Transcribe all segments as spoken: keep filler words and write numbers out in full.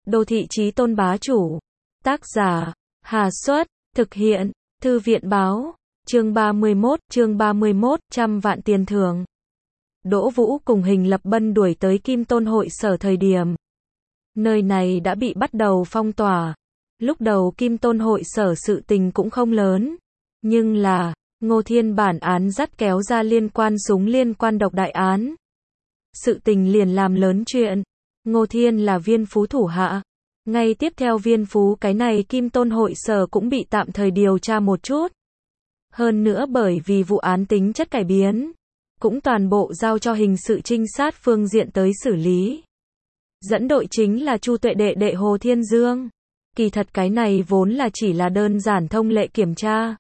Đô thị chí tôn bá chủ. Tác giả, Hà Xuất, thực hiện, Thư viện báo, chương ba mươi mốt, chương ba mươi mốt, trăm vạn tiền thưởng. Đỗ Vũ cùng Hình Lập Bân đuổi tới Kim Tôn hội sở thời điểm. Nơi này đã bị bắt đầu phong tỏa. Lúc đầu Kim Tôn hội sở sự tình cũng không lớn. Nhưng là, Ngô Thiên bản án dắt kéo ra liên quan súng liên quan độc đại án. Sự tình liền làm lớn chuyện. Ngô Thiên là Viên Phú thủ hạ. Ngay tiếp theo Viên Phú cái này Kim Tôn hội sở cũng bị tạm thời điều tra một chút. Hơn nữa bởi vì vụ án tính chất cải biến, cũng toàn bộ giao cho hình sự trinh sát phương diện tới xử lý. Dẫn đội chính là Chu Tuệ đệ đệ Hồ Thiên Dương. Kỳ thật cái này vốn là chỉ là đơn giản thông lệ kiểm tra.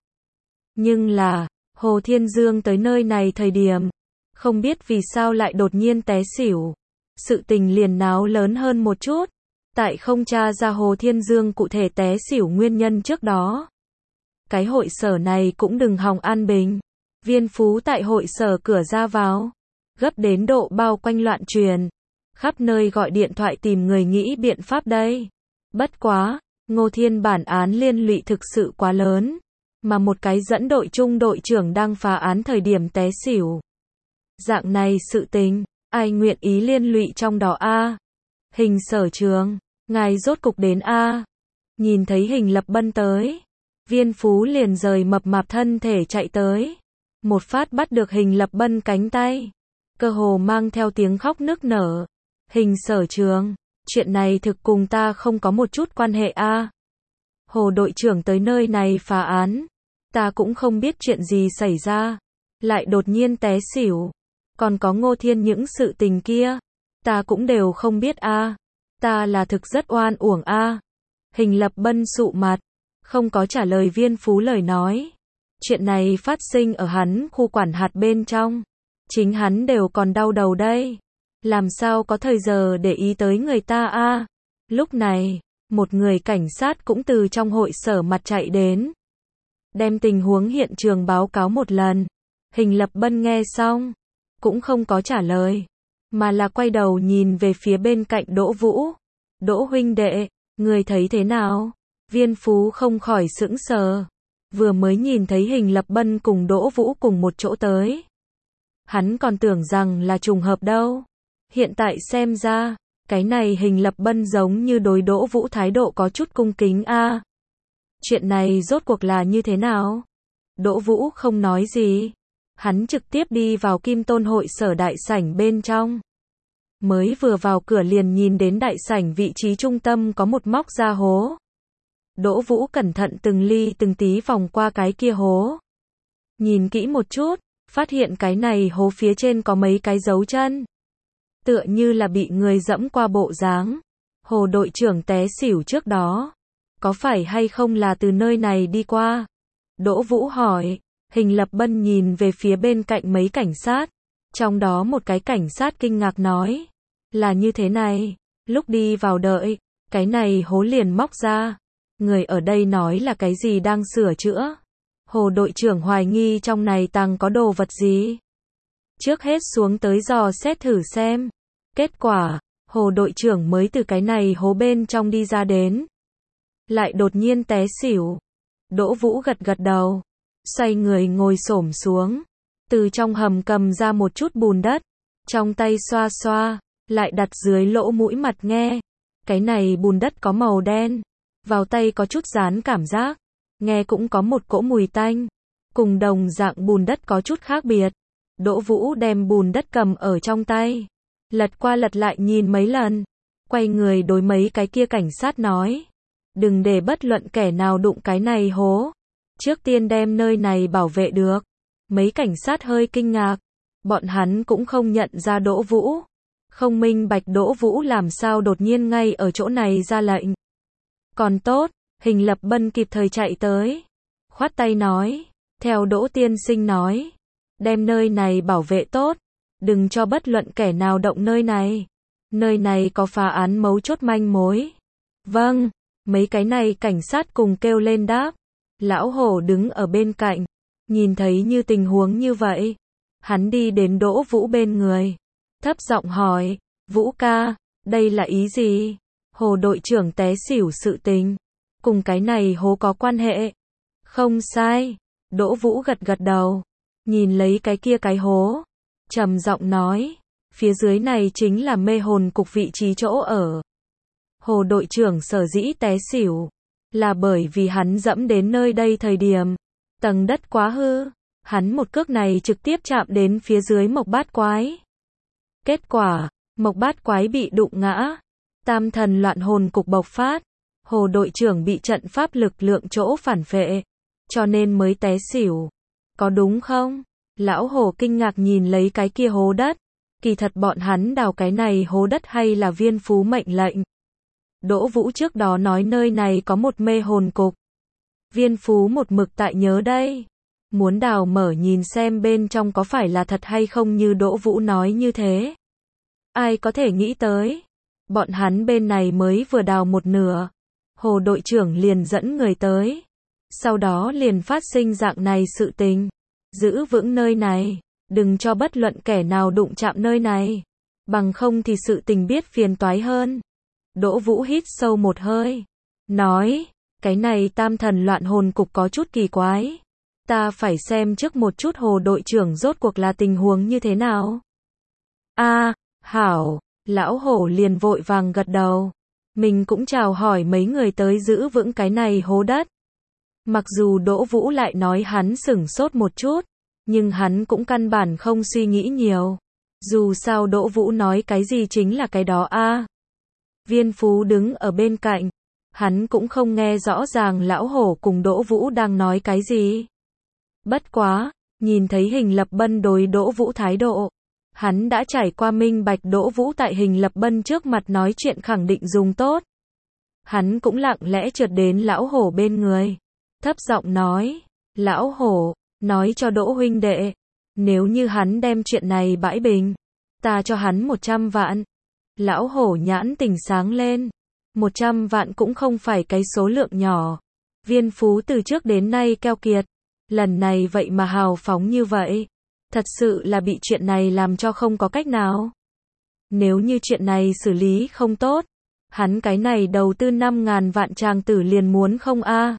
Nhưng là, Hồ Thiên Dương tới nơi này thời điểm, không biết vì sao lại đột nhiên té xỉu. Sự tình liền náo lớn hơn một chút. Tại không tra ra Hồ Thiên Dương cụ thể té xỉu nguyên nhân trước đó. Cái hội sở này cũng đừng hòng an bình. Viên Phú tại hội sở cửa ra vào, gấp đến độ bao quanh loạn truyền. Khắp nơi gọi điện thoại tìm người nghĩ biện pháp đây. Bất quá, Ngô Thiên bản án liên lụy thực sự quá lớn. Mà một cái dẫn đội trung đội trưởng đang phá án thời điểm té xỉu. Dạng này sự tình, ai nguyện ý liên lụy trong đó a? Hình sở trường, ngài rốt cục đến a? Nhìn thấy Hình Lập Bân tới, Viên Phú liền rời mập mạp thân thể chạy tới. Một phát bắt được Hình Lập Bân cánh tay. Cơ hồ mang theo tiếng khóc nức nở. Hình sở trường, chuyện này thực cùng ta không có một chút quan hệ a. Hồ đội trưởng tới nơi này phá án. Ta cũng không biết chuyện gì xảy ra. Lại đột nhiên té xỉu. Còn có Ngô Thiên những sự tình kia. Ta cũng đều không biết a. Ta là thực rất oan uổng a. Hình Lập Bân sụ mặt. Không có trả lời Viên Phú lời nói. Chuyện này phát sinh ở hắn khu quản hạt bên trong. Chính hắn đều còn đau đầu đây. Làm sao có thời giờ để ý tới người ta a? Lúc này, một người cảnh sát cũng từ trong hội sở mặt chạy đến. Đem tình huống hiện trường báo cáo một lần. Hình Lập Bân nghe xong, cũng không có trả lời. Mà là quay đầu nhìn về phía bên cạnh Đỗ Vũ. Đỗ huynh đệ, người thấy thế nào? Viên Phú không khỏi sững sờ. Vừa mới nhìn thấy Hình Lập Bân cùng Đỗ Vũ cùng một chỗ tới. Hắn còn tưởng rằng là trùng hợp đâu. Hiện tại xem ra, cái này Hình Lập Bân giống như đối Đỗ Vũ thái độ có chút cung kính a. Chuyện này rốt cuộc là như thế nào? Đỗ Vũ không nói gì. Hắn trực tiếp đi vào Kim Tôn hội sở đại sảnh bên trong. Mới vừa vào cửa liền nhìn đến đại sảnh vị trí trung tâm có một móc ra hố. Đỗ Vũ cẩn thận từng ly từng tí vòng qua cái kia hố. Nhìn kỹ một chút, phát hiện cái này hố phía trên có mấy cái dấu chân. Tựa như là bị người dẫm qua bộ dáng. Hồ đội trưởng té xỉu trước đó. Có phải hay không là từ nơi này đi qua? Đỗ Vũ hỏi. Hình Lập Bân nhìn về phía bên cạnh mấy cảnh sát. Trong đó một cái cảnh sát kinh ngạc nói. Là như thế này. Lúc đi vào đợi, cái này hố liền móc ra. Người ở đây nói là cái gì đang sửa chữa. Hồ đội trưởng hoài nghi trong này tăng có đồ vật gì. Trước hết xuống tới dò xét thử xem. Kết quả, Hồ đội trưởng mới từ cái này hố bên trong đi ra đến. Lại đột nhiên té xỉu. Đỗ Vũ gật gật đầu. Xoay người ngồi xổm xuống. Từ trong hầm cầm ra một chút bùn đất. Trong tay xoa xoa. Lại đặt dưới lỗ mũi mặt nghe. Cái này bùn đất có màu đen. Vào tay có chút dán cảm giác. Nghe cũng có một cỗ mùi tanh. Cùng đồng dạng bùn đất có chút khác biệt. Đỗ Vũ đem bùn đất cầm ở trong tay. Lật qua lật lại nhìn mấy lần. Quay người đối mấy cái kia cảnh sát nói. Đừng để bất luận kẻ nào đụng cái này hố. Trước tiên đem nơi này bảo vệ được. Mấy cảnh sát hơi kinh ngạc. Bọn hắn cũng không nhận ra Đỗ Vũ. Không minh bạch Đỗ Vũ làm sao đột nhiên ngay ở chỗ này ra lệnh. Còn tốt, Hình Lập Bân kịp thời chạy tới. Khoát tay nói. Theo Đỗ tiên sinh nói. Đem nơi này bảo vệ tốt. Đừng cho bất luận kẻ nào động nơi này. Nơi này có phá án mấu chốt manh mối. Vâng, mấy cái này cảnh sát cùng kêu lên đáp. Lão Hổ đứng ở bên cạnh. Nhìn thấy như tình huống như vậy. Hắn đi đến Đỗ Vũ bên người. Thấp giọng hỏi. Vũ ca, đây là ý gì? Hồ đội trưởng té xỉu sự tình. Cùng cái này hố có quan hệ. Không sai. Đỗ Vũ gật gật đầu. Nhìn lấy cái kia cái hố. Trầm giọng nói. Phía dưới này chính là mê hồn cục vị trí chỗ ở. Hồ đội trưởng sở dĩ té xỉu. Là bởi vì hắn dẫm đến nơi đây thời điểm. Tầng đất quá hư. Hắn một cước này trực tiếp chạm đến phía dưới mộc bát quái. Kết quả, mộc bát quái bị đụng ngã. Tam thần loạn hồn cục bộc phát. Hồ đội trưởng bị trận pháp lực lượng chỗ phản phệ. Cho nên mới té xỉu. Có đúng không? Lão Hồ kinh ngạc nhìn lấy cái kia hố đất. Kỳ thật bọn hắn đào cái này hố đất hay là Viên Phú mệnh lệnh. Đỗ Vũ trước đó nói nơi này có một mê hồn cục. Viên Phú một mực tại nhớ đây. Muốn đào mở nhìn xem bên trong có phải là thật hay không như Đỗ Vũ nói như thế. Ai có thể nghĩ tới. Bọn hắn bên này mới vừa đào một nửa. Hồ đội trưởng liền dẫn người tới. Sau đó liền phát sinh dạng này sự tình. Giữ vững nơi này. Đừng cho bất luận kẻ nào đụng chạm nơi này. Bằng không thì sự tình biết phiền toái hơn. Đỗ Vũ hít sâu một hơi. Nói. Cái này tam thần loạn hồn cục có chút kỳ quái. Ta phải xem trước một chút Hồ đội trưởng rốt cuộc là tình huống như thế nào. A, hảo. Lão Hổ liền vội vàng gật đầu. Mình cũng chào hỏi mấy người tới giữ vững cái này hố đất. Mặc dù Đỗ Vũ lại nói hắn sửng sốt một chút, nhưng hắn cũng căn bản không suy nghĩ nhiều. Dù sao Đỗ Vũ nói cái gì chính là cái đó a. Viên Phú đứng ở bên cạnh. Hắn cũng không nghe rõ ràng Lão Hổ cùng Đỗ Vũ đang nói cái gì. Bất quá, nhìn thấy Hình Lập Bân đối Đỗ Vũ thái độ. Hắn đã trải qua minh bạch Đỗ Vũ tại Hình Lập Bân trước mặt nói chuyện khẳng định dùng tốt. Hắn cũng lặng lẽ trượt đến Lão Hổ bên người. Thấp giọng nói, Lão Hổ, nói cho Đỗ huynh đệ. Nếu như hắn đem chuyện này bãi bình, ta cho hắn một trăm vạn. Lão Hổ nhãn tỉnh sáng lên. Một trăm vạn cũng không phải cái số lượng nhỏ. Viên Phú từ trước đến nay keo kiệt. Lần này vậy mà hào phóng như vậy. Thật sự là bị chuyện này làm cho không có cách nào. Nếu như chuyện này xử lý không tốt, hắn cái này đầu tư năm ngàn vạn tràng tử liền muốn không a.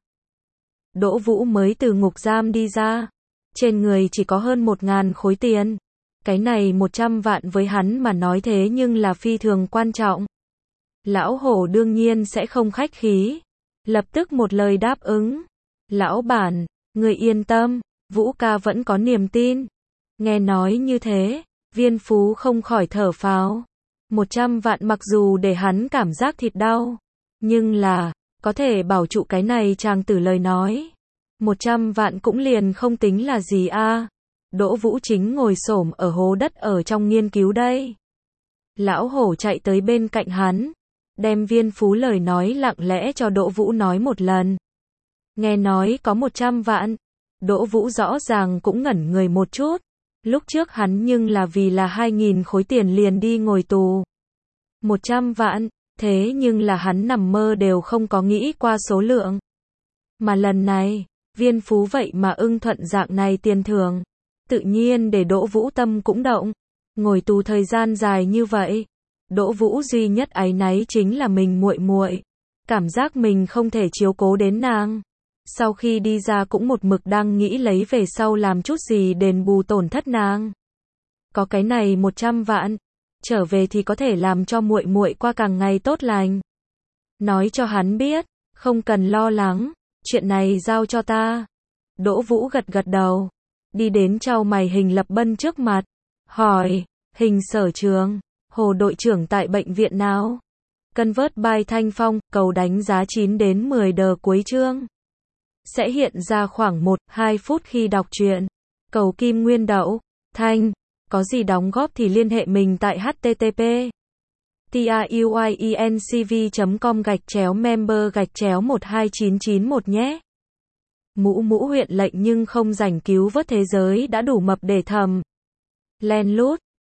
Đỗ Vũ mới từ ngục giam đi ra. Trên người chỉ có hơn một ngàn khối tiền. Cái này một trăm vạn với hắn mà nói thế nhưng là phi thường quan trọng. Lão Hổ đương nhiên sẽ không khách khí. Lập tức một lời đáp ứng. Lão bản, người yên tâm, Vũ ca vẫn có niềm tin. Nghe nói như thế, Viên Phú không khỏi thở phào. Một trăm vạn mặc dù để hắn cảm giác thịt đau, nhưng là, có thể bảo trụ cái này chàng tử lời nói. Một trăm vạn cũng liền không tính là gì a. Đỗ Vũ chính ngồi xổm ở hố đất ở trong nghiên cứu đây. Lão Hổ chạy tới bên cạnh hắn, đem Viên Phú lời nói lặng lẽ cho Đỗ Vũ nói một lần. Nghe nói có một trăm vạn, Đỗ Vũ rõ ràng cũng ngẩn người một chút. Lúc trước hắn nhưng là vì là hai nghìn khối tiền liền đi ngồi tù. Một trăm vạn, thế nhưng là hắn nằm mơ đều không có nghĩ qua số lượng. Mà lần này, Viên Phú vậy mà ưng thuận dạng này tiền thưởng. Tự nhiên để Đỗ Vũ tâm cũng động. Ngồi tù thời gian dài như vậy. Đỗ Vũ duy nhất áy náy chính là mình muội muội. Cảm giác mình không thể chiếu cố đến nàng. Sau khi đi ra cũng một mực đang nghĩ lấy về sau làm chút gì đền bù tổn thất nàng. Có cái này một trăm vạn, trở về thì có thể làm cho muội muội qua càng ngày tốt lành. Nói cho hắn biết, không cần lo lắng, chuyện này giao cho ta. Đỗ Vũ gật gật đầu, đi đến chau mày Hình Lập Bân trước mặt, hỏi, Hình sở trường, Hồ đội trưởng tại bệnh viện nào? Convert by Thanh Phong, cầu đánh giá chín đến mười đờ cuối chương. Sẽ hiện ra khoảng một đến hai phút khi đọc truyện. Cầu kim nguyên đậu, Thanh, có gì đóng góp thì liên hệ mình tại http truyencv chấm com gạch chéo member gạch chéo một hai chín chín một nhé. Mũ mũ huyện lệnh nhưng không rảnh cứu vớt thế giới đã đủ mập để thầm. Len lút.